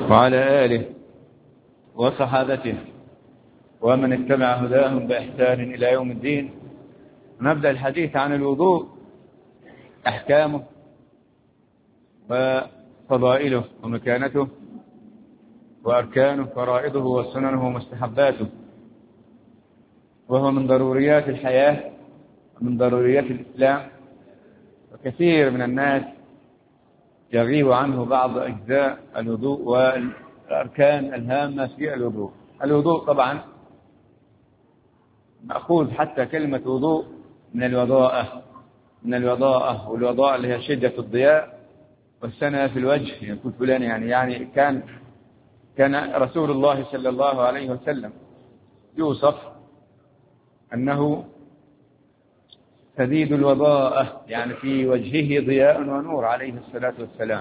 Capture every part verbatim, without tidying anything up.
وعلى آله وصحابته ومن اتبع هداهم بإحسان إلى يوم الدين. نبدأ الحديث عن الوضوء، أحكامه وفضائله ومكانته وأركانه فرائضه وسننه ومستحباته، وهو من ضروريات الحياة ومن ضروريات الإسلام، وكثير من الناس يغيب عنه بعض أجزاء الوضوء والأركان الهامة في الوضوء. الوضوء طبعا مأخوذ حتى كلمة وضوء من الوضاءة من الوضاءة والوضاءة اللي هي شدة الضياء والسنة في الوجه، يقول فلان يعني يعني كان كان رسول الله صلى الله عليه وسلم يوصف أنه شديد الوضاءة، يعني في وجهه ضياء ونور عليه الصلاة والسلام.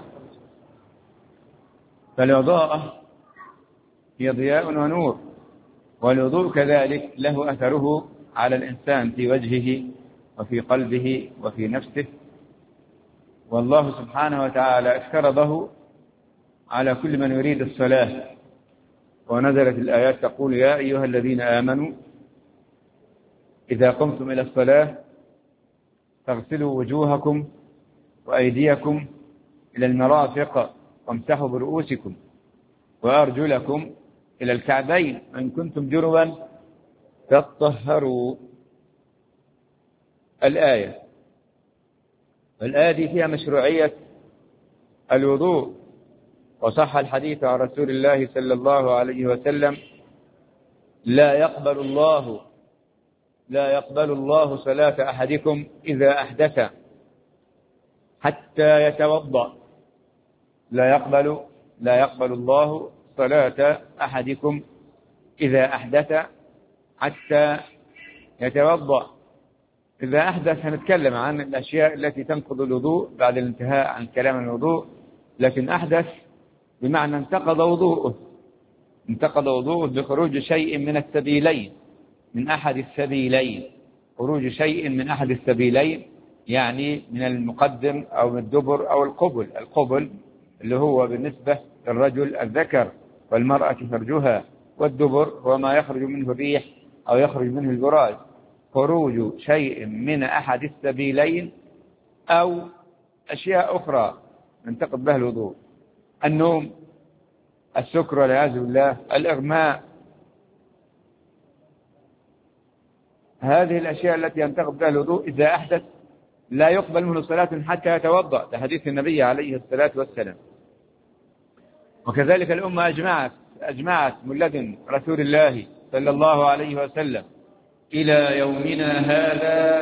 فالوضاءة هي ضياء ونور، والوضوء كذلك له أثره على الإنسان في وجهه وفي قلبه وفي نفسه، والله سبحانه وتعالى افترضه على كل من يريد الصلاة. ونزلت الآيات تقول: يا أيها الذين آمنوا إذا قمتم إلى الصلاة فاغسلوا وجوهكم وأيديكم إلى المرافق وامسحوا برؤوسكم وأرجلكم إلى الكعبين وإن كنتم جنبا فاطهروا. الآية والآية دي فيها مشروعية الوضوء، وصح الحديث عن رسول الله صلى الله عليه وسلم: لا يقبل الله لا يقبل الله صلاة أحدكم إذا أحدث حتى يتوضأ. لا يقبل لا يقبل الله صلاة أحدكم إذا أحدث حتى يتوضأ. إذا أحدث هنتكلم عن الأشياء التي تنقض الوضوء بعد الانتهاء عن كلام الوضوء، لكن أحدث بمعنى انتقض وضوءه انتقض وضوءه بخروج شيء من السبيلين من أحد السبيلين خروج شيء من أحد السبيلين يعني من المقدم أو من الدبر أو القبل. القبل اللي هو بالنسبة للرجل الذكر، والمرأة فرجها، والدبر هو ما يخرج منه الريح أو يخرج منه البراز. خروج شيء من أحد السبيلين أو أشياء أخرى ينتقض بها الوضوء: النوم، السكر والعياذ بالله، الإغماء. هذه الأشياء التي ينتقض بها الوضوء إذا أحدث لا يقبل منه صلاة حتى يتوضأ، لحديث النبي عليه الصلاة والسلام. وكذلك الأمة أجمعت أجمعت من لدن رسول الله صلى الله عليه وسلم إلى يومنا هذا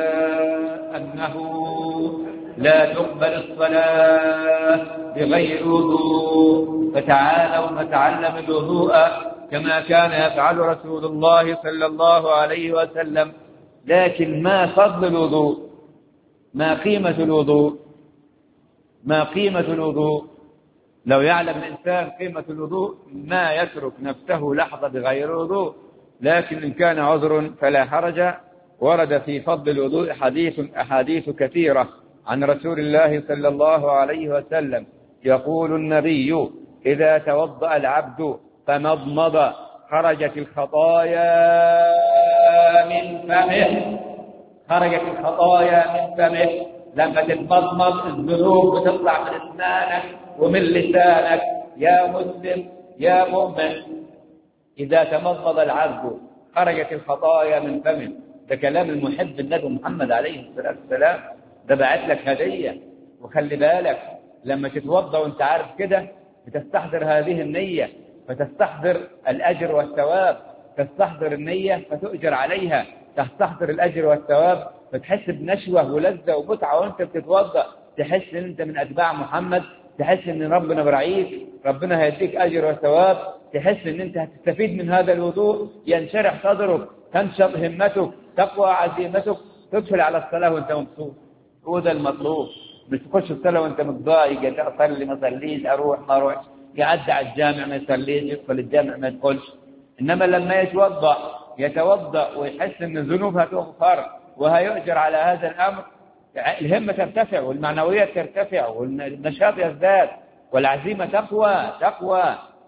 أنه لا تقبل الصلاة بغير وضوء. فتعالوا نتعلم الوضوء كما كان يفعل رسول الله صلى الله عليه وسلم. لكن ما فضل الوضوء؟ ما قيمة الوضوء؟ ما قيمة الوضوء؟ لو يعلم الإنسان قيمة الوضوء ما يترك نفسه لحظة بغير وضوء. لكن إن كان عذر فلا حرج. ورد في فضل الوضوء حديث أحاديث كثيرة عن رسول الله صلى الله عليه وسلم. يقول النبي: إذا توضأ العبد فمضمض خرجت الخطايا من فمه خرجت الخطايا من فمه لما تتمضمض الذنوب بتطلع من اسنانك ومن لسانك يا مسلم يا مؤمن. إذا تمضمض العبد خرجت الخطايا من فمه. ده كلام المحب النبي محمد عليه الصلاة والسلام، ده بعت لك هدية. وخلي بالك لما تتوضأ وانت عارف كده بتستحضر هذه النية، فتستحضر الأجر والثواب. تستحضر النية فتؤجر عليها، تستحضر الأجر والثواب، فتحس بنشوة ولذة ومتعة وانت بتتوضأ. تحس ان انت من أتباع محمد، تحس ان ربنا برعيك، ربنا هيديك أجر وثواب. تحس ان انت هتستفيد من هذا الوضوء، ينشرح صدرك، تنشط همتك، تقوى عزيمتك، تدخل على الصلاة وانت مبسوط. هو ده المطلوب. مش تخش الصلاة وانت متضايق، اصلي ما اصليش، اروح ما اروحش، يعدي على الجامع ما يصليش، يدخل الجامع ما يدخلش. انما لما يتوضأ يتوضأ ويحس ان ذنوبها تغفر وهيؤجر على هذا الامر، الهمة ترتفع والمعنويات ترتفع والنشاط يزداد والعزيمة تقوى تقوى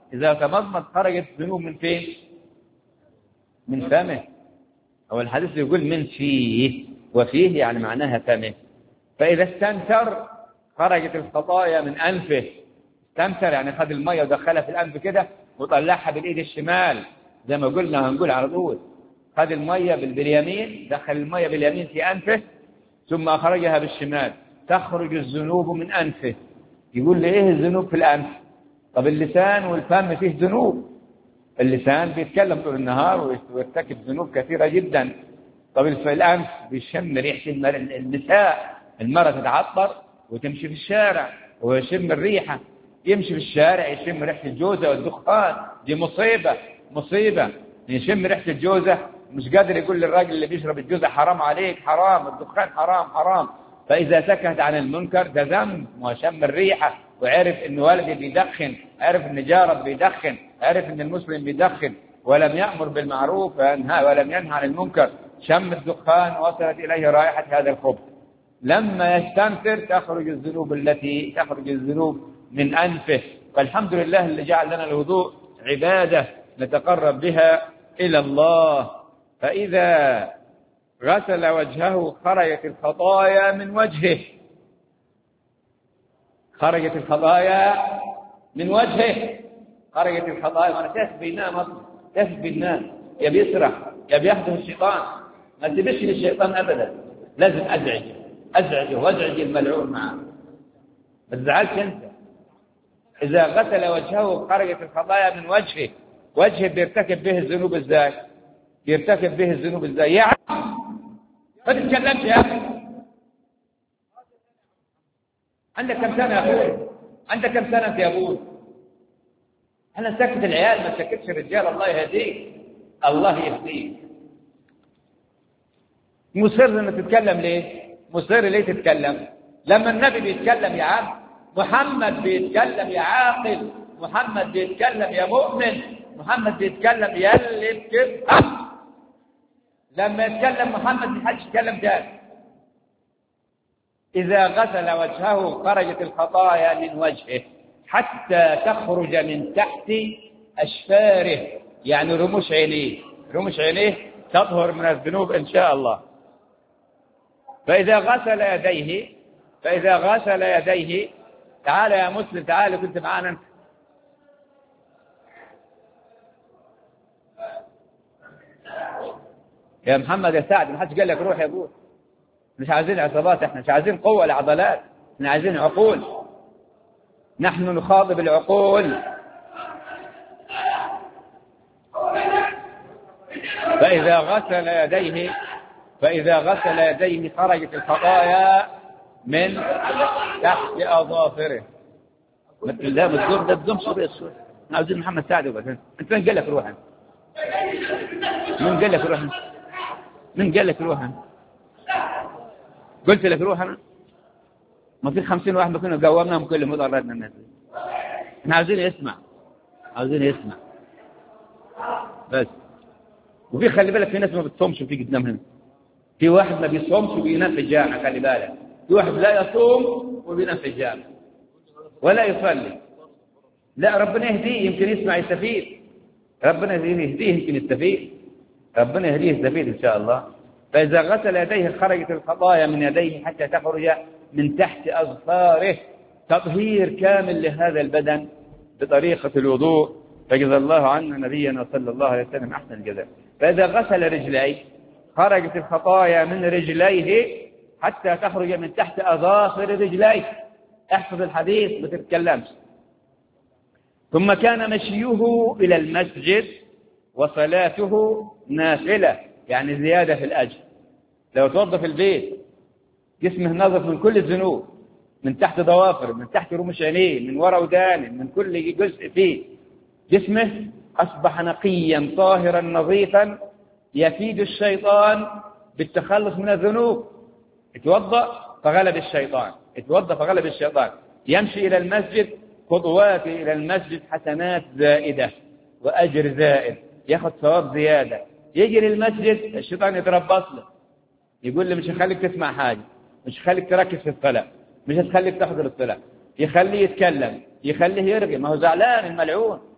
إذا تمضمض خرجت الذنوب من فين؟ من فمه. أو الحديث يقول من فيه، وفيه يعني معناها فمه. فإذا استنثر خرجت الخطايا من أنفه. استنثر يعني خد المية ودخلها في الأنف كده وطلعها بالإيد الشمال زي ما قلنا هنقول على طول. خد المية باليمين، دخل المية باليمين في أنفه ثم أخرجها بالشمال، تخرج الذنوب من أنفه. يقول لي إيه الذنوب في الأنف؟ طب اللسان والفم فيه ذنوب. اللسان بيتكلم طول النهار ويرتكب ذنوب كثيرة جدا. طب الأنف بيشم ريحة النساء، المرأة تتعطر وتمشي في الشارع ويشم الريحة، يمشي في الشارع يشم ريحة الجوزة والدخان، دي مصيبة مصيبة. يشم ريحة الجوزة مش قادر يقول للراجل اللي بيشرب الجوزة حرام عليك، حرام الدخان، حرام حرام. فإذا سكت عن المنكر ده ذنب، وشم الريحة وعرف إن والدي بيدخن، عرف إن جاره بيدخن، عرف إن المسلم بيدخن ولم يأمر بالمعروف ولم ينهى عن المنكر، شم الدخان وصلت إليه رائحة هذا الخبث. لما يستنثر تخرج الذنوب التي تخرج الذنوب من أنفه. فالحمد لله اللي جعل لنا الوضوء عبادة نتقرب بها إلى الله. فإذا غسل وجهه خرجت الخطايا من وجهه. خرجت الخطايا من وجهه. خرجت الخطايا. وانا شايف بينام اصلا، شايف بينام يا بيسرح يا بيخدم الشيطان. ما تبش للشيطان ابدا، لازم ازعج ازعجه وازعج الملعون معه. ما تزعلش انت. اذا غسل وجهه خرجت الخطايا من وجهه. وجهه بيرتكب به الذنوب ازاي؟ بيرتكب به الذنوب ازاي؟ يعني ما تتكلمش يا اخي. عندك كم سنه يا اخوي؟ عندك كم سنه انت يا ابوي؟ انا سكت العيال ما سكتش الرجال. الله يهديك، الله يهديك. مصر انك تتكلم ليه؟ مصر ليه تتكلم؟ لما النبي بيتكلم يا عم، محمد بيتكلم يا عاقل، محمد بيتكلم يا مؤمن، محمد بيتكلم يا اللي بتفهم. لما يتكلم محمد ما حدش يتكلم تاني. إذا غسل وجهه خرجت الخطايا من وجهه حتى تخرج من تحت أشفاره، يعني رموش عينيه. رموش عينيه تطهر من الذنوب إن شاء الله. فإذا غسل يديه فإذا غسل يديه تعال يا مسلم، تعال كنت معانا انت. يا محمد يا سعد، ما حدش قال لك روح يا ابوي. مش عايزين عصابات، احنا مش عايزين قوة لعضلات، احنا عايزين عقول. نحن نخاطب العقول. فإذا غسل يديه فإذا غسل يديه خرجت الخطايا من تحت أظافره. لا بتقول ده بدون صبي الصور. احنا عايزين محمد سعد وبعدين. انت من قال لك روح؟ من قال لك روح؟ من قال لك روح؟ قلت لك روح انا؟ ما في خمسين واحد بكنا قومناهم كل مضراتنا الناس. احنا عاوزين يسمع، عاوزين يسمع بس. وفي خلي بالك في ناس ما بتصومش وفي قدام هنا. في واحد ما بيصومش وبينام في الجامع، خلي بالك. في واحد لا يصوم وبينام في الجامع ولا يصلي. لا ربنا يهديه يمكن يسمع يستفيد. ربنا يهديه يمكن يستفيد. ربنا يهديه يستفيد إن شاء الله. فإذا غسل يديه خرجت الخطايا من يديه حتى تخرج من تحت أظفاره. تطهير كامل لهذا البدن بطريقة الوضوء. فجزا الله عنا نبينا صلى الله عليه وسلم أحسن الجزاء. فإذا غسل رجليه خرجت الخطايا من رجليه حتى تخرج من تحت أظافر رجليه. احفظ الحديث ما تتكلمش. ثم كان مشيه إلى المسجد وصلاته نافلة، يعني زيادة في الأجر. لو توظف البيت جسمه نظف من كل الذنوب، من تحت ضوافر، من تحت رموش عينيه، من وراء ودانه، من كل جزء فيه، جسمه أصبح نقيا طاهرا نظيفا يفيد الشيطان بالتخلص من الذنوب. اتوضأ فغلب الشيطان، اتوضأ فغلب الشيطان. يمشي إلى المسجد، خطوات إلى المسجد حسنات زائدة وأجر زائد، ياخذ ثواب زيادة. يجي للمسجد الشيطان يتربص له، يقول له مش هخليك تسمع حاجة، مش هخليك تركز في الصلاة، مش هتخليك تحضر الصلاة، يخليه يتكلم، يخليه يرغي. ما هو زعلان الملعون،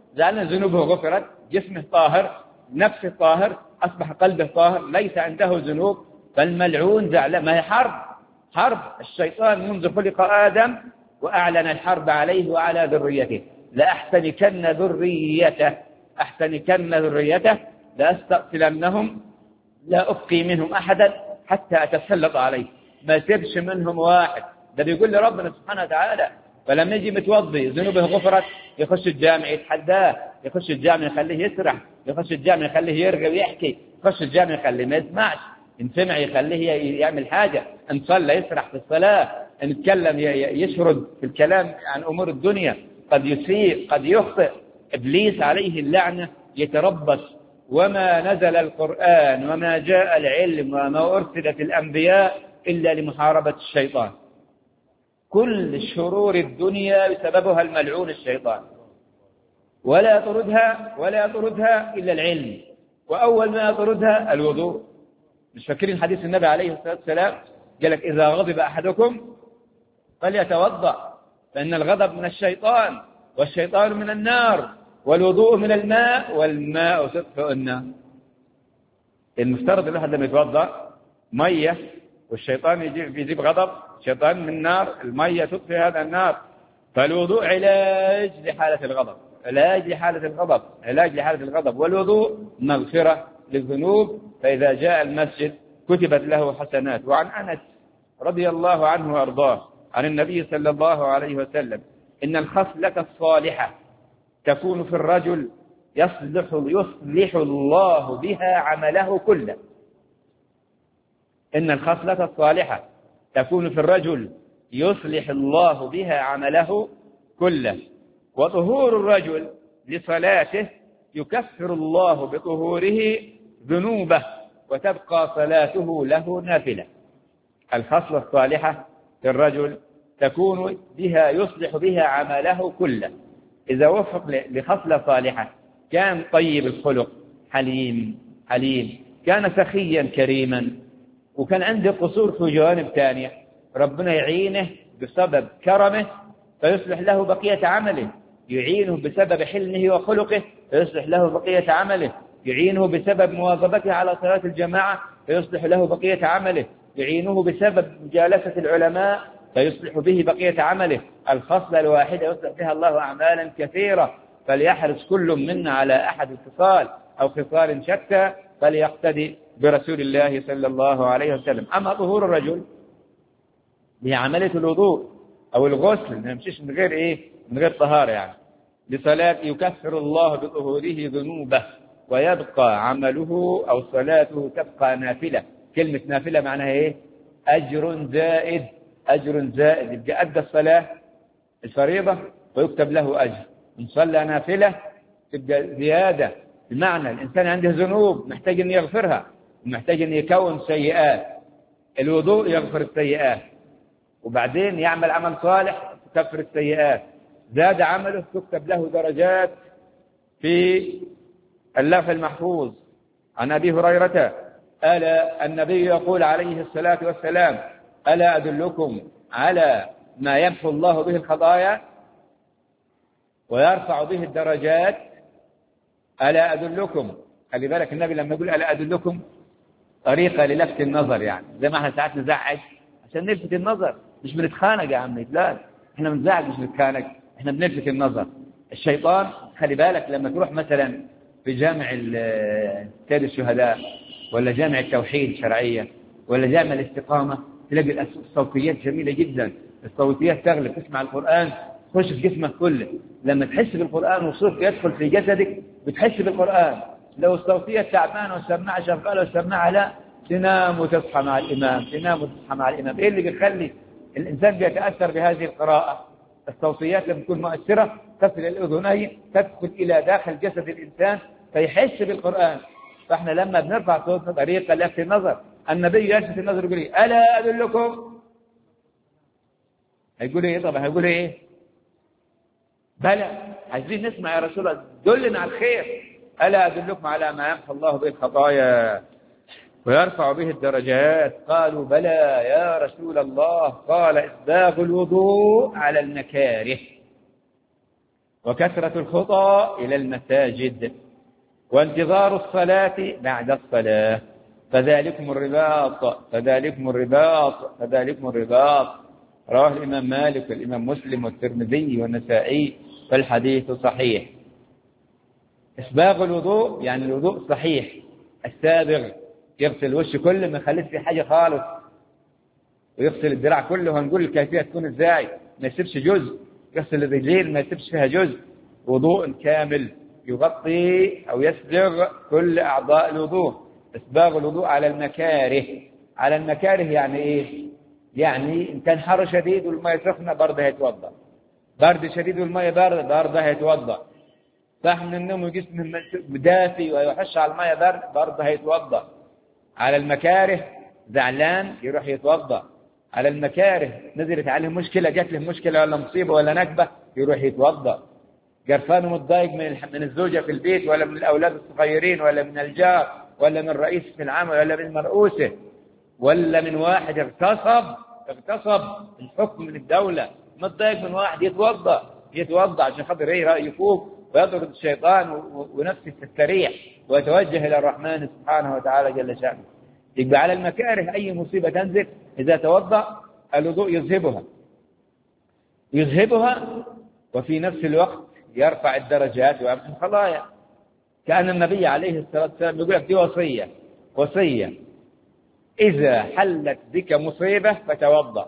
زعلنا ذنوبه غفرت، جسمه طاهر، نفسه طاهر، أصبح قلبه طاهر، ليس عنده ذنوب، فالملعون زعلان. ما هي حرب، حرب الشيطان منذ خلق آدم وأعلن الحرب عليه وعلى ذريته. لأحتنكن ذريته، أحتنكن ذريته، لأستأصلنهم، لا أبقي منهم أحدا حتى أتسلط عليه. ما سيبش منهم واحد. ده بيقول لربنا سبحانه وتعالى. فلما يجي متوضي ذنوبه غفرت، يخش الجامع يتحداه، يخش الجامع يخليه يسرح، يخش الجامع يخليه يرغي ويحكي، يخش الجامع يخليه ما يسمعش، إن سمع يخليه يعمل حاجة، إن صلى يسرح في الصلاة، إن اتكلم يشرد في الكلام عن أمور الدنيا، قد يسيء قد يخطئ. إبليس عليه اللعنة يتربص. وما نزل القرآن وما جاء العلم وما أرسلت الأنبياء إلا لمحاربة الشيطان. كل شرور الدنيا بسببها الملعون الشيطان، ولا يطردها ولا يطردها إلا العلم، وأول ما يطردها الوضوء. مش فاكرين حديث النبي عليه الصلاة والسلام؟ قال لك إذا غضب أحدكم فليتوضأ، فإن الغضب من الشيطان والشيطان من النار والوضوء من الماء والماء تطفئ النار. المفترض الواحد لما يتوضأ مية والشيطان يجيب يجيب غضب، الشيطان من نار، المية تطفئ هذا النار. فالوضوء علاج لحالة الغضب، علاج لحالة الغضب، علاج لحالة الغضب. والوضوء مغفرة للذنوب، فإذا جاء المسجد كتبت له حسنات. وعن أنس رضي الله عنه وأرضاه عن النبي صلى الله عليه وسلم: إن الخصلة الصالحة تكون في الرجل يصلح يصلح الله بها عمله كله. إن الخصلة الصالحة تكون في الرجل يصلح الله بها عمله كله. وطهور الرجل لصلاته يكفر الله بطهوره ذنوبه وتبقى صلاته له نافلة. الخصلة الصالحة في الرجل تكون بها يصلح بها عمله كله. إذا وفق لخصلة صالحة، كان طيب الخلق، حليم حليم، كان سخيا كريما، وكان عنده قصور في جوانب ثانية، ربنا يعينه بسبب كرمه فيصلح له بقية عمله، يعينه بسبب حلمه وخلقه فيصلح له بقية عمله، يعينه بسبب مواظبته على صلاة الجماعة فيصلح له بقية عمله، يعينه بسبب مجالسة العلماء فيصلح به بقية عمله. الخصلة الواحدة يصلح بها الله أعمالا كثيرة. فليحرص كل منا على أحد الخصال أو خصال شتى، فليقتدي برسول الله صلى الله عليه وسلم. أما ظهور الرجل هي عملية الوضوء أو الغسل، ما يمشيش من غير إيه؟ من غير طهارة يعني. لصلاة يكفر الله بظهوره ذنوبه ويبقى عمله أو صلاته تبقى نافلة. كلمة نافلة معناها إيه؟ أجر زائد، أجر زائد. يبقى أدى الصلاة الفريضة ويكتب له أجر، إن صلى نافلة تبقى زيادة. بمعنى الإنسان عنده ذنوب محتاج أن يغفرها، ومحتاج أن يكون سيئات. الوضوء يغفر السيئات، وبعدين يعمل عمل صالح تكفر السيئات، زاد عمله تكتب له درجات في اللوح المحفوظ. عن أبي هريرة ألا النبي يقول عليه الصلاة والسلام: ألا أدلكم على ما يمحو الله به الخطايا ويرفع به الدرجات؟ ألا أدلكم، خلي بالك النبي لما يقول ألا أدلكم طريقة للفت النظر، يعني زي ما احنا ساعات نزعج عشان نلفت النظر، مش بنتخانق يا عمي، لا احنا بنزعج مش بنتخانق، احنا بنلفت النظر. الشيطان خلي بالك لما تروح مثلا في جامع سيد الشهداء ولا جامع التوحيد الشرعية ولا جامع الاستقامة، تلاقي الصوتيات جميلة جدا، الصوتيات تغلب، تسمع القرآن تخش في جسمك كله. لما تحس بالقرآن وصوت يدخل في جسدك بتحس بالقرآن. لو الصوتية تعبانة والسماعة شغالة والسماعة لا، تنام وتصحى مع الإمام، تنام وتصحى مع الإمام. إيه اللي بيخلي الإنسان بيتأثر بهذه القراءة؟ الصوتيات لما تكون مؤثرة تصل الأذنين، تدخل إلى داخل جسد الإنسان فيحس بالقرآن. فإحنا لما بنرفع صوتنا طريقة لفت النظر، النبي يلفت النظر يقول إيه؟ ألا أدلكم؟ هيقول إيه طبعا؟ هيقول إيه؟ بلى، عايزين نسمع يا رسول الله، دلنا على الخير. ألا أدلكم على ما يمحو الله به الخطايا ويرفع به الدرجات؟ قالوا بلى يا رسول الله. قال: إسباغ الوضوء على المكاره. وكثرة الخطى إلى المساجد، وانتظار الصلاة بعد الصلاة، فذلكم الرباط فذلكم الرباط فذلكم الرباط. رواه الإمام مالك والإمام مسلم والترمذي والنسائي، فالحديث صحيح. إسباغ الوضوء يعني الوضوء صحيح السابغ، يغسل الوش كله ما يخليش في حاجة خالص، ويغسل الذراع كله. هنقول الكيفية تكون ازاي، ما يسيبش جزء، يغسل الرجلين ما يسيبش فيها جزء، وضوء كامل يغطي أو يسبغ كل أعضاء الوضوء. إسباغ الوضوء على المكاره. على المكاره يعني إيه؟ يعني إن كان حر شديد والماء سخنة برضه هيتوضأ، برد شديد والماء بارد برضه هيتوضأ، صح من النوم وجسمه دافي ويحش على الماء برد برضه هيتوضأ. على المكاره زعلان يروح يتوضأ، على المكاره نزلت عليه مشكلة، جات له مشكلة ولا مصيبة ولا نكبة يروح يتوضأ. قرفان ومتضايق من من الزوجة في البيت ولا من الأولاد الصغيرين ولا من الجار ولا من الرئيس في العمل ولا من مرؤوسه ولا من واحد اغتصب اغتصب الحكم من الدولة، متضايق من واحد يتوضأ يتوضأ عشان خاطر ايه يفوق ويطرد الشيطان ونفسه تستريح ويتوجه إلى الرحمن سبحانه وتعالى جل شأنه. يبقى على المكاره أي مصيبة تنزل إذا توضأ الوضوء يذهبها يذهبها وفي نفس الوقت يرفع الدرجات ويمحو الخطايا. كأن النبي عليه الصلاة والسلام يقول لك دي وصية وصية إذا حلت بك مصيبة فتوضأ،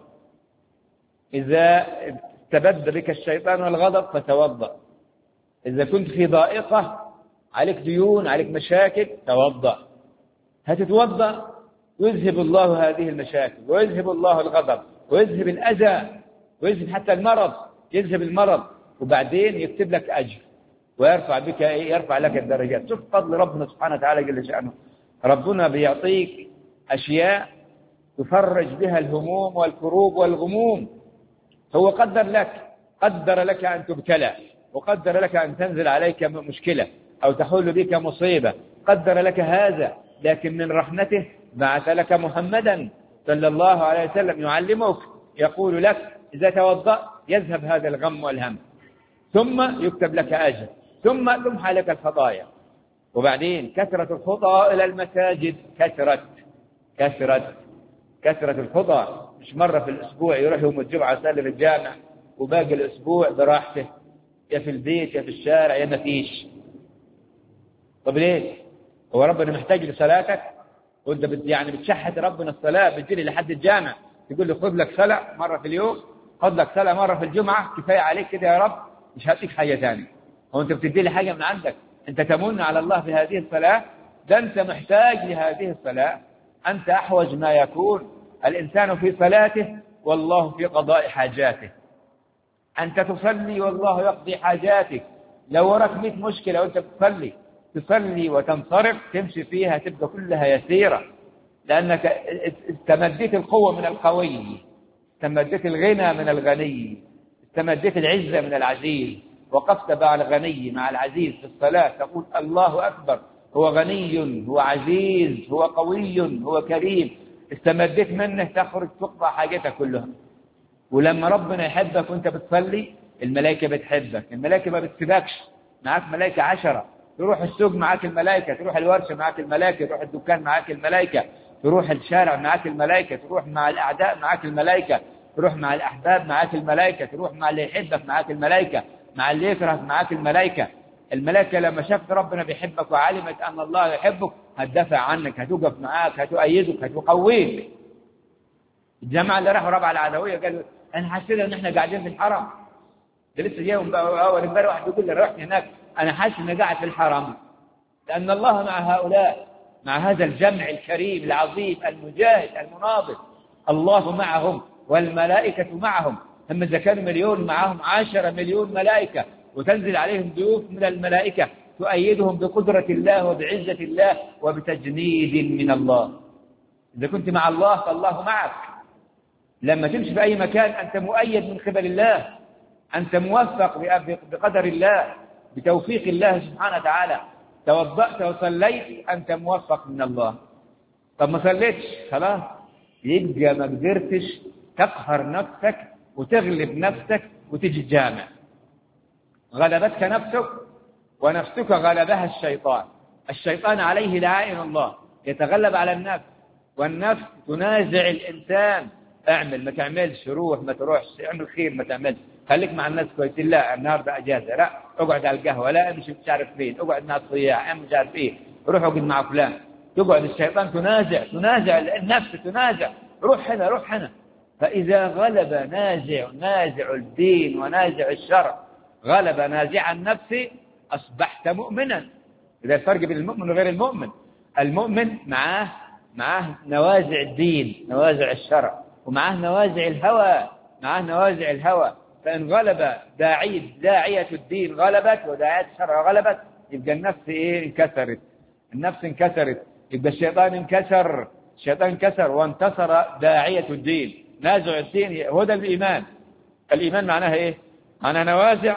إذا استبد بك الشيطان والغضب فتوضأ، إذا كنت في ضائقة عليك ديون عليك مشاكل توضأ. هتتوضأ ويذهب الله هذه المشاكل ويذهب الله الغضب ويذهب الأذى ويذهب حتى المرض، يذهب المرض وبعدين يكتب لك أجر ويرفع بك يرفع لك الدرجات. شوف فضل ربنا سبحانه وتعالى جل شأنه. ربنا بيعطيك أشياء تفرج بها الهموم والكروب والغموم. هو قدر لك قدر لك أن تبتلى، وقدر لك أن تنزل عليك مشكلة أو تحول بك مصيبة، قدر لك هذا، لكن من رحمته بعث لك محمدا صلى الله عليه وسلم يعلمك، يقول لك إذا توضأ يذهب هذا الغم والهم، ثم يكتب لك أجر، ثم تمحى لك الخطايا. وبعدين كثرة الخطى إلى المساجد، كثرة كثرة كثرة الخطى، مش مرة في الأسبوع يروح يوم الجمعة يصلي في الجامع وباقي الأسبوع براحته، يا في البيت يا في الشارع يا ما فيش. طب ليه؟ هو ربنا محتاج لصلاتك؟ وانت بت يعني بتشحت ربنا الصلاة، بتجري لحد الجامع تقول له خذ لك صلاة مرة في اليوم، خذ لك صلاة مرة في الجمعة، كفاية عليك كده يا رب، مش هديك حاجة ثانية. هو انت بتدي لي حاجة من عندك؟ انت تمن على الله في هذه الصلاة؟ ده انت محتاج لهذه الصلاة، انت احوج ما يكون الانسان في صلاته والله في قضاء حاجاته. انت تصلي والله يقضي حاجاتك. لو وراك مئة مشكلة وانت بتصلي تصلي وتنصرف تمشي فيها تبقى كلها يسيرة، لأنك استمديت القوة من القوي، استمديت الغنى من الغني، استمديت العزة من العزيز، وقفت مع الغني مع العزيز في الصلاة تقول الله أكبر، هو غني هو عزيز هو قوي هو كريم، استمديت منه تخرج تقضى حاجتك كلها. ولما ربنا يحبك وانت بتصلي الملائكة بتحبك، الملائكة ما بتسيبكش، معاك ملائكة عشرة، تروح السوق معاك الملائكة، تروح الورشة معاك الملائكة، تروح الدكان معاك الملائكة، تروح الشارع معاك الملائكة، تروح مع الأعداء معاك الملائكة، تروح مع الأحباب معاك الملائكة، تروح مع اللي يحبك معاك الملائكة، مع اللي يكرهك معاك الملائكة. الملائكة لما شافت ربنا بيحبك وعلمت أن الله يحبك هتدافع عنك، هتوقف معاك، هتؤيدك، هتقويك. الجماعة اللي راحوا ربع العدوية قالوا أنا حسيت إن إحنا قاعدين في الحرم، ده لسه جايهم أول امبارح واحد يقول لي رحت هناك أنا حاسس إني قاعد في الحرم، لأن الله مع هؤلاء، مع هذا الجمع الكريم العظيم المجاهد المناضل، الله معهم والملائكة معهم. هم إذا كانوا مليون معهم عشرة مليون ملائكة، وتنزل عليهم ضيوف من الملائكة تؤيدهم بقدرة الله وبعزة الله وبتجنيد من الله. إذا كنت مع الله فالله معك. لما تمشي في أي مكان أنت مؤيد من قبل الله، أنت موفق بقدر الله بتوفيق الله سبحانه وتعالى. توضأت وصليت أنت موفق من الله. طب ما صليتش خلاص، يبقى ما قدرتش تقهر نفسك وتغلب نفسك وتجي الجامع. غلبتك نفسك ونفسك غلبها الشيطان. الشيطان عليه لعائن الله يتغلب على النفس، والنفس تنازع الإنسان. اعمل ما تعملش، روح ما تروحش، اعمل خير ما تعملش، خليك مع الناس كويسين، لا النهارده اجازه، لا اقعد على القهوه، لا امشي مش عارف فين، اقعد مع الصياع، مش عارف ايه، روح اقعد مع فلان. تقعد الشيطان تنازع تنازع النفس، تنازع روح هنا روح هنا. فإذا غلب نازع نازع الدين ونازع الشرع، غلب نازع النفس، أصبحت مؤمنا. إذا الفرق بين المؤمن وغير المؤمن، المؤمن معاه معاه نوازع الدين نوازع الشرع، ومعاه نوازع الهوى معاه نوازع الهوى. فإن غلب داعي داعية الدين غلبت وداعية الشرع غلبت، يبقى النفس إيه؟ انكسرت. النفس انكسرت، يبقى الشيطان انكسر الشيطان انكسر وانتصر داعية الدين. نازع الدين هو ده الإيمان. الإيمان معناها إيه؟ معناها نوازع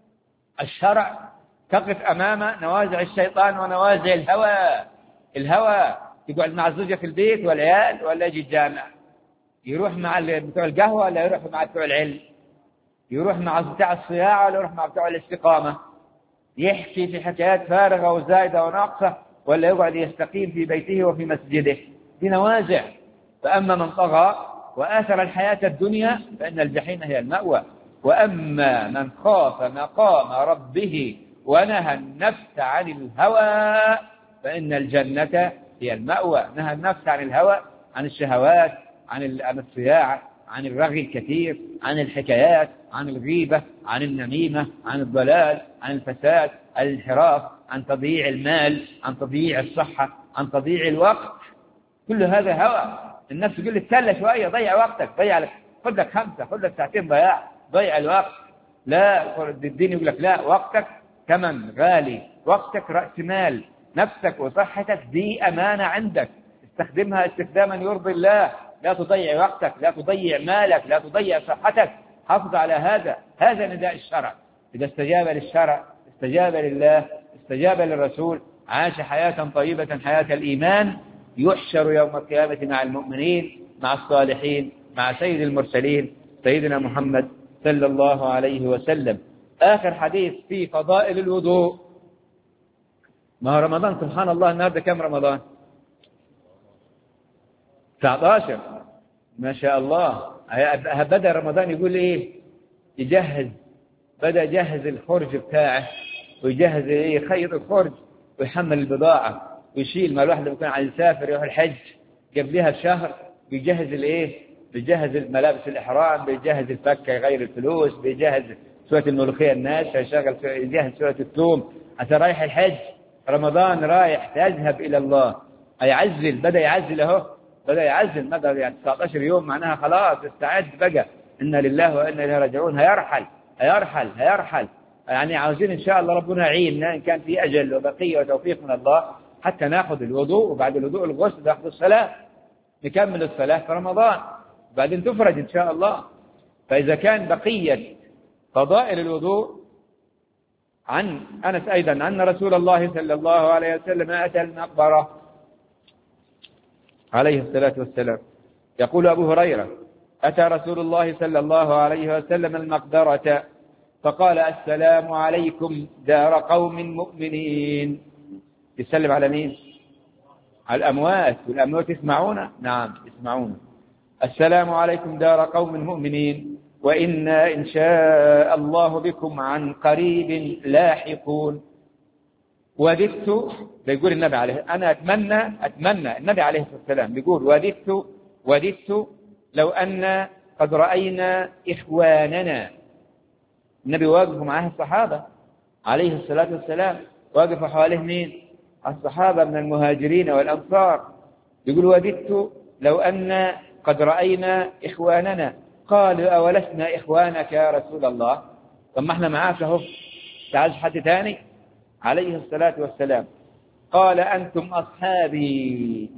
الشرع تقف أمام نوازع الشيطان ونوازع الهوى. الهوى يقعد مع الزوجة في البيت والعيال، ولا يجي الجامع، يروح مع بتوع القهوة ولا يروح مع بتوع العلم، يروح مع بتوع الصياعة ولا يروح مع بتوع الاستقامة، يحكي في حكايات فارغة وزايدة وناقصة ولا يقعد يستقيم في بيته وفي مسجده. دي نوازع. فأما من طغى وآثر الحياة الدنيا فإن الجحيم هي المأوى، وأما من خاف مقام ربه ونهى النفس عن الهوى فإن الجنة هي المأوى. نهى النفس عن الهوى، عن الشهوات، عن عن الصياعة، عن الرغي الكثير، عن الحكايات، عن الغيبة، عن النميمة، عن الضلال، عن الفساد، عن الانحراف، عن تضييع المال، عن تضييع الصحة، عن تضييع الوقت. كل هذا هوى. النفس يقول لك تلا شوية، ضيع وقتك، ضيع لك، خذ لك خمسة، خذ لك ساعتين ضياع، ضيع الوقت. لا، الدين يقول لك لا، وقتك ثمن غالي، وقتك رأس مال، نفسك وصحتك دي أمانة عندك، استخدمها استخداما يرضي الله. لا تضيع وقتك، لا تضيع مالك، لا تضيع صحتك، حافظ على هذا. هذا نداء الشرع. إذا استجاب للشرع استجاب لله استجاب للرسول، عاش حياة طيبة، حياة الإيمان، يحشر يوم القيامة مع المؤمنين، مع الصالحين، مع سيد المرسلين سيدنا محمد صلى الله عليه وسلم. آخر حديث في فضائل الوضوء. ما رمضان سبحان الله، النهارده كم رمضان؟ تسعة عشر ما شاء الله. بدأ رمضان يقول ايه؟ يجهز، بدأ يجهز الخرج بتاعه، ويجهز ايه؟ خيط الخرج، ويحمل البضاعة، ويشيل. ما الواحد بيكون عايز يسافر يروح الحج قبلها بشهر، بيجهز الايه؟ بيجهز الملابس الإحرام، بيجهز الفكة يغير الفلوس، بيجهز سورة الملوخية الناس، يشغل يجهز سورة الثوم عشان رايح الحج. رمضان رايح تذهب إلى الله، هيعزل، بدأ يعزل اهو، بدأ يعزل. مدى يعني تسعة عشر يوم، معناها خلاص استعد بقى، إنا لله وإنا إليه راجعون. هيرحل هيرحل هيرحل يعني عاوزين إن شاء الله ربنا يعيننا إن كان في أجل وبقية وتوفيق من الله، حتى ناخذ الوضوء، وبعد الوضوء الغسل، ناخذ الصلاة، نكمل الصلاة في رمضان، بعدين تفرج إن شاء الله. فإذا كان بقية فضائل الوضوء عن أنس أيضا أن رسول الله صلى الله عليه وسلم أتى المقبرة عليه الصلاة والسلام. يقول أبو هريرة: أتى رسول الله صلى الله عليه وسلم المقبرة فقال: السلام عليكم دار قوم مؤمنين. يسلم على مين؟ على الأموات، والأموات يسمعون؟ نعم يسمعون. السلام عليكم دار قوم مؤمنين وإنا إن شاء الله بكم عن قريب لاحقون. وددت، بيقول النبي عليه، أنا أتمنى أتمنى النبي عليه الصلاة والسلام بيقول: وددت وددت لو أن قد رأينا إخواننا. النبي واقف معاه الصحابة عليه الصلاة والسلام، واقف حواليه مين؟ الصحابة من المهاجرين والأنصار. يقول: وددت لو أن قد رأينا إخواننا. قالوا: أولسنا إخوانك يا رسول الله؟ طب ما احنا معاك اهو، تعال حد تاني؟ عليه الصلاة والسلام قال: أنتم أصحابي.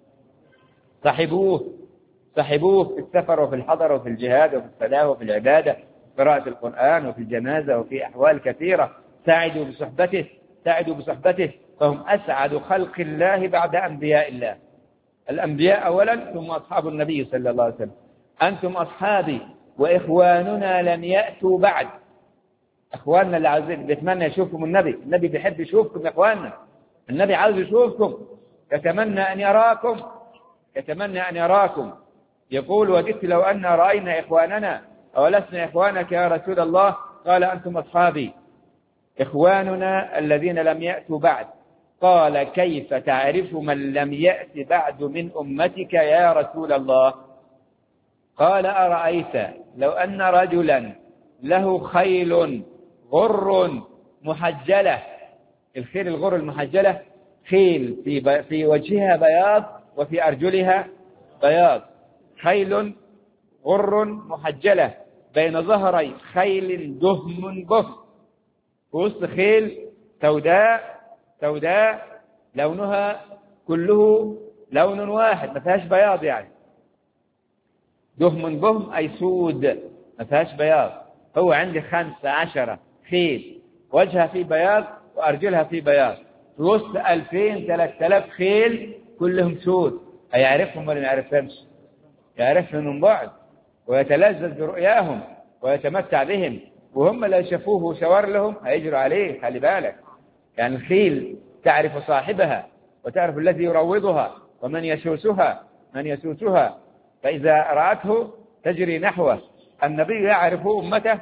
صحبوه صحبوه في السفر وفي الحضر وفي الجهاد وفي الصلاة وفي العبادة، قراءة القرآن وفي الجنازة وفي أحوال كثيرة. ساعدوا بصحبته ساعدوا بصحبته فهم أسعد خلق الله بعد أنبياء الله. الأنبياء أولا ثم أصحاب النبي صلى الله عليه وسلم. أنتم أصحابي وإخواننا لم يأتوا بعد. إخواننا اللي عايزين بيتمنى يشوفكم النبي، النبي بيحب يشوفكم يا إخواننا، النبي عاوز يشوفكم، يتمنى أن يراكم، يتمنى أن يراكم. يقول وددت لو أن رأينا إخواننا أولسنا إخوانك يا رسول الله؟ قال أنتم أصحابي إخواننا الذين لم يأتوا بعد. قال كيف تعرف من لم يأت بعد من أمتك يا رسول الله؟ قال أرأيت لو أن رجلا له خيل غر محجلة، الخيل الغر المحجلة خيل في في وجهها بياض وفي أرجلها بياض، خيل غر محجلة بين ظهري خيل دهم بهم، وسط خيل سوداء سوداء لونها كله لون واحد ما فيهاش بياض، يعني دهم بهم أي سود ما فيهاش بياض. هو عندي خمسة عشرة خيل وجهها فيه بياض وأرجلها فيه بياض، في وسط ألفين ثلاثة آلاف خيل كلهم سود، هيعرفهم ولا ما يعرفهمش؟ يعرفهم من بعد ويتلذذ برؤياهم ويتمتع بهم، وهم لو شافوه وشاور لهم هيجروا عليه. خلي بالك، يعني الخيل تعرف صاحبها وتعرف الذي يروضها ومن يسوسها من يسوسها، فإذا رأته تجري نحوه. النبي يعرف أمته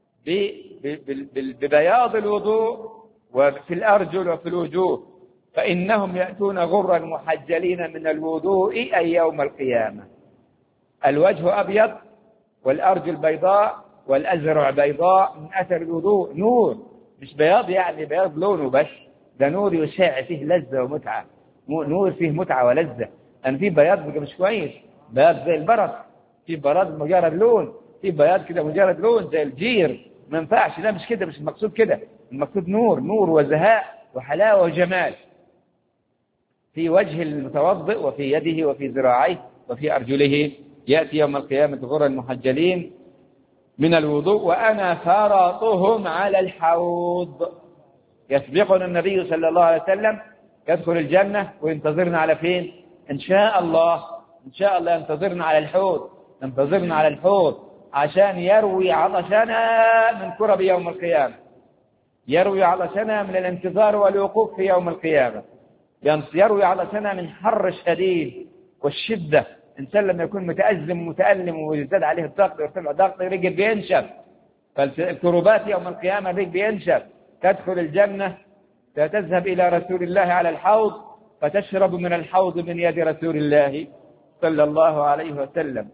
ببياض الوضوء وفي الأرجل وفي الوجوه، فإنهم يأتون غرا محجلين من الوضوء أي يوم القيامة، الوجه أبيض والأرجل بيضاء والأزرع بيضاء من أثر الوضوء، نور، مش بياض يعني بياض لونه بس، ده نور يشع فيه لذة ومتعة، نور فيه متعة ولذة. أن في بياض بقى مش كويس، بياض زي البرص، في بياض مجرد لون، في بياض كده مجرد لون زي الجير، ما ينفعش، لا مش كده، مش المقصود كده، المقصود نور، نور وزهاء وحلاوة وجمال في وجه المتوضئ وفي يده وفي ذراعيه وفي أرجله. يأتي يوم القيامة غرا المحجلين من الوضوء وأنا فرطهم على الحوض. يسبقنا النبي صلى الله عليه وسلم يدخل الجنة وينتظرنا على فين؟ إن شاء الله، إن شاء الله ينتظرنا على الحوض، ينتظرنا على الحوض عشان يروي عطشنا من كرب يوم القيامة، يروي عطشنا من الانتظار والوقوف في يوم القيامة، يروي عطشنا من حر الشديد والشدة. إنسان لما يكون متأزم ومتألم ويزداد عليه الضغط ويرتفع ضغط الرجل بينشف، فالكروبات يوم القيامة الرجل بينشف. تدخل الجنة تذهب إلى رسول الله على الحوض فتشرب من الحوض من يد رسول الله صلى الله عليه وسلم،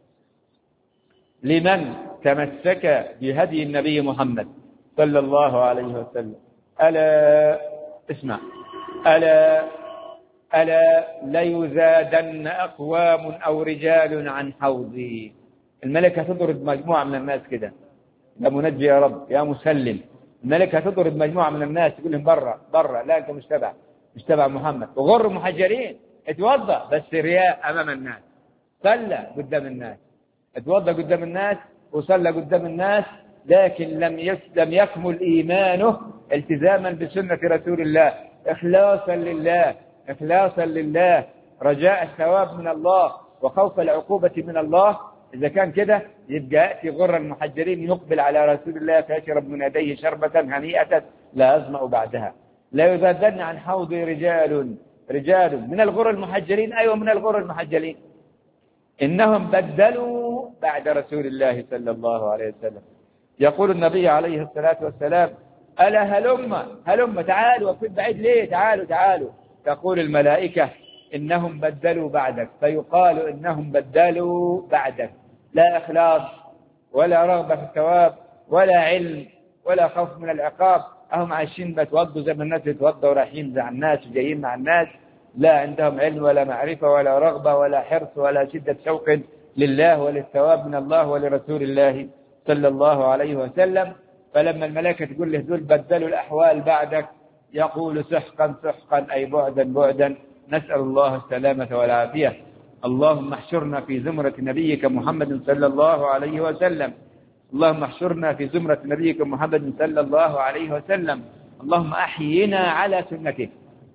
لمن تمسك بهدي النبي محمد صلى الله عليه وسلم. ألا اسمع، ألا ألا ليزادن أقوام أو رجال عن حوضي. الملكة تضرب مجموعة من الناس كده، يا منجي يا رب يا مسلم، الملكة تضرب مجموعة من الناس تقول لهم برا برا، لا أنت مش تبع مش تبع محمد، وغر محجرين. اتوضأ بس رياء أمام الناس، صلى قدام الناس، اتوضأ قدام الناس وصلى قدام الناس، لكن لم لم يكمل إيمانه التزاما بسنة رسول الله، إخلاصا لله، إخلاصا لله، رجاء الثواب من الله وخوف العقوبة من الله. إذا كان كده يبقى يأتي غر المحجرين يقبل على رسول الله فيشرب من يديه شربة هنيئة لا أظمأ بعدها. لا يزادن عن حوضي رجال رجال من الغر المحجرين، أيوة من الغر المحجرين، إنهم بدلوا بعد رسول الله صلى الله عليه وسلم. يقول النبي عليه الصلاة والسلام ألا هلم هلم تعالوا، وفي بعيد ليه؟ تعالوا تعالوا. تقول الملائكة إنهم بدلوا بعدك، فيقال إنهم بدلوا بعدك، لا إخلاص ولا رغبة في الثواب ولا علم ولا خوف من العقاب، أهم عايشين بتوضوا زي ما الناس يتوضوا ورايحين مع الناس وجايين مع الناس، لا عندهم علم ولا معرفة ولا رغبة ولا حرص ولا شدة شوق لله وللثواب من الله ولرسول الله صلى الله عليه وسلم. فلما الملائكة تقول له دول بدلوا الأحوال بعدك، يقول سحقا سحقا أي بعدا بعدا، نسأل الله السلامة والعافية. اللهم احشرنا في زمرة نبيك محمد صلى الله عليه وسلم، اللهم احشرنا في زمرة نبيك محمد صلى الله عليه وسلم. اللهم أحينا على سنته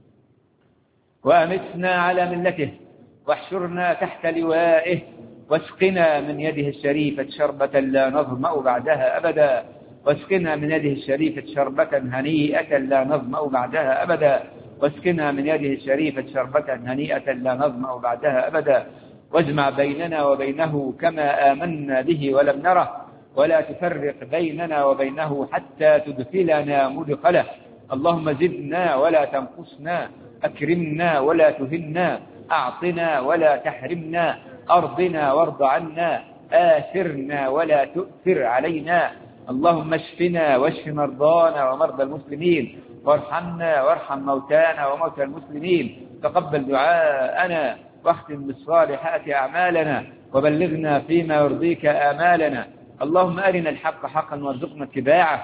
وأمتنا على ملته واحشرنا تحت لوائه واسقنا من يده الشريفة شربة لا نظمأ بعدها أبدا. واسقنا من يده الشريفة شربة هنيئة لا نظمأ بعدها أبدا واسقنا من يده الشريفة شربة هنيئة لا نظمأ بعدها أبدا واجمع بيننا وبينه كما آمنا به ولم نره ولا تفرق بيننا وبينه حتى تدخلنا مدخله اللهم زدنا ولا تنقصنا أكرمنا ولا تهنا أعطنا ولا تحرمنا أرضنا وارض عنا آثرنا ولا تؤثر علينا اللهم اشفنا واشف مرضانا ومرضى المسلمين وارحمنا وارحم موتانا وموتى المسلمين تقبل دعاءنا واختم بالصالحات أعمالنا وبلغنا فيما يرضيك آمالنا اللهم أرنا الحق حقا وارزقنا اتباعه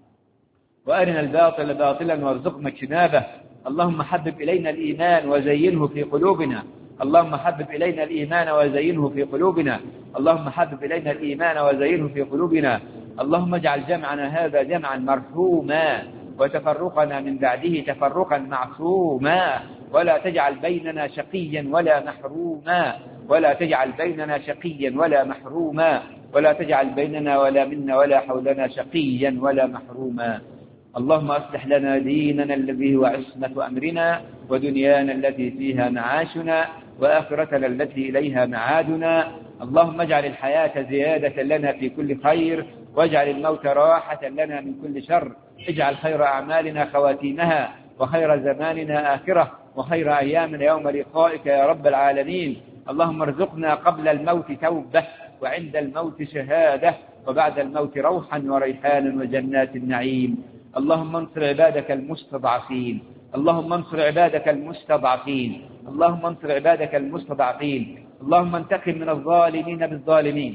وأرنا الباطل باطلا وارزقنا اجتنابه اللهم حبب إلينا الإيمان وزينه في قلوبنا اللهم حبب إلينا الإيمان وزينه في قلوبنا اللهم حبب إلينا الإيمان وزينه في قلوبنا اللهم اجعل جمعنا هذا جمعا مرحوما وتفرقنا من بعده تفرقا معصوما ولا تجعل بيننا شقيا ولا محروما ولا تجعل بيننا شقيا ولا محروما ولا تجعل بيننا ولا منا ولا حولنا شقيا ولا محروما اللهم أصلح لنا ديننا الذي هو عصمة أمرنا ودنيانا التي فيها معاشنا وآخرتنا التي إليها معادنا اللهم اجعل الحياة زيادة لنا في كل خير واجعل الموت راحة لنا من كل شر اجعل خير أعمالنا خواتيمها وخير زماننا آخرة وخير أيامنا يوم لقائك يا رب العالمين اللهم ارزقنا قبل الموت توبة وعند الموت شهادة وبعد الموت روحا وريحانا وجنات النعيم اللهم انصر عبادك المستضعفين اللهم انصر عبادك المستضعفين اللهم انصر عبادك المستضعفين اللهم انتقم من الظالمين بالظالمين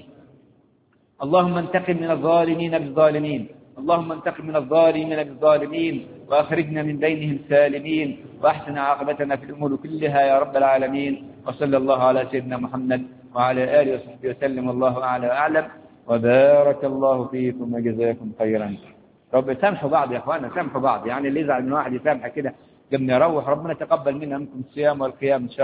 اللهم انتقم من الظالمين بالظالمين اللهم انتقم من الظالمين بالظالمين وأخرجنا من بينهم سالمين وأحسن عاقبتنا في الأمور كلها يا رب العالمين وصلى الله على سيدنا محمد وعلى آله وصحبه وسلم والله أعلى وأعلم وبارك الله فيكم وجزاكم خيرا. رب سامحوا بعض يا أخوانا سامحوا بعض يعني اللي يزعل من واحد يسامح كده قبل يروح ربنا تقبل منا منكم الصيام والقيام إن شاء الله.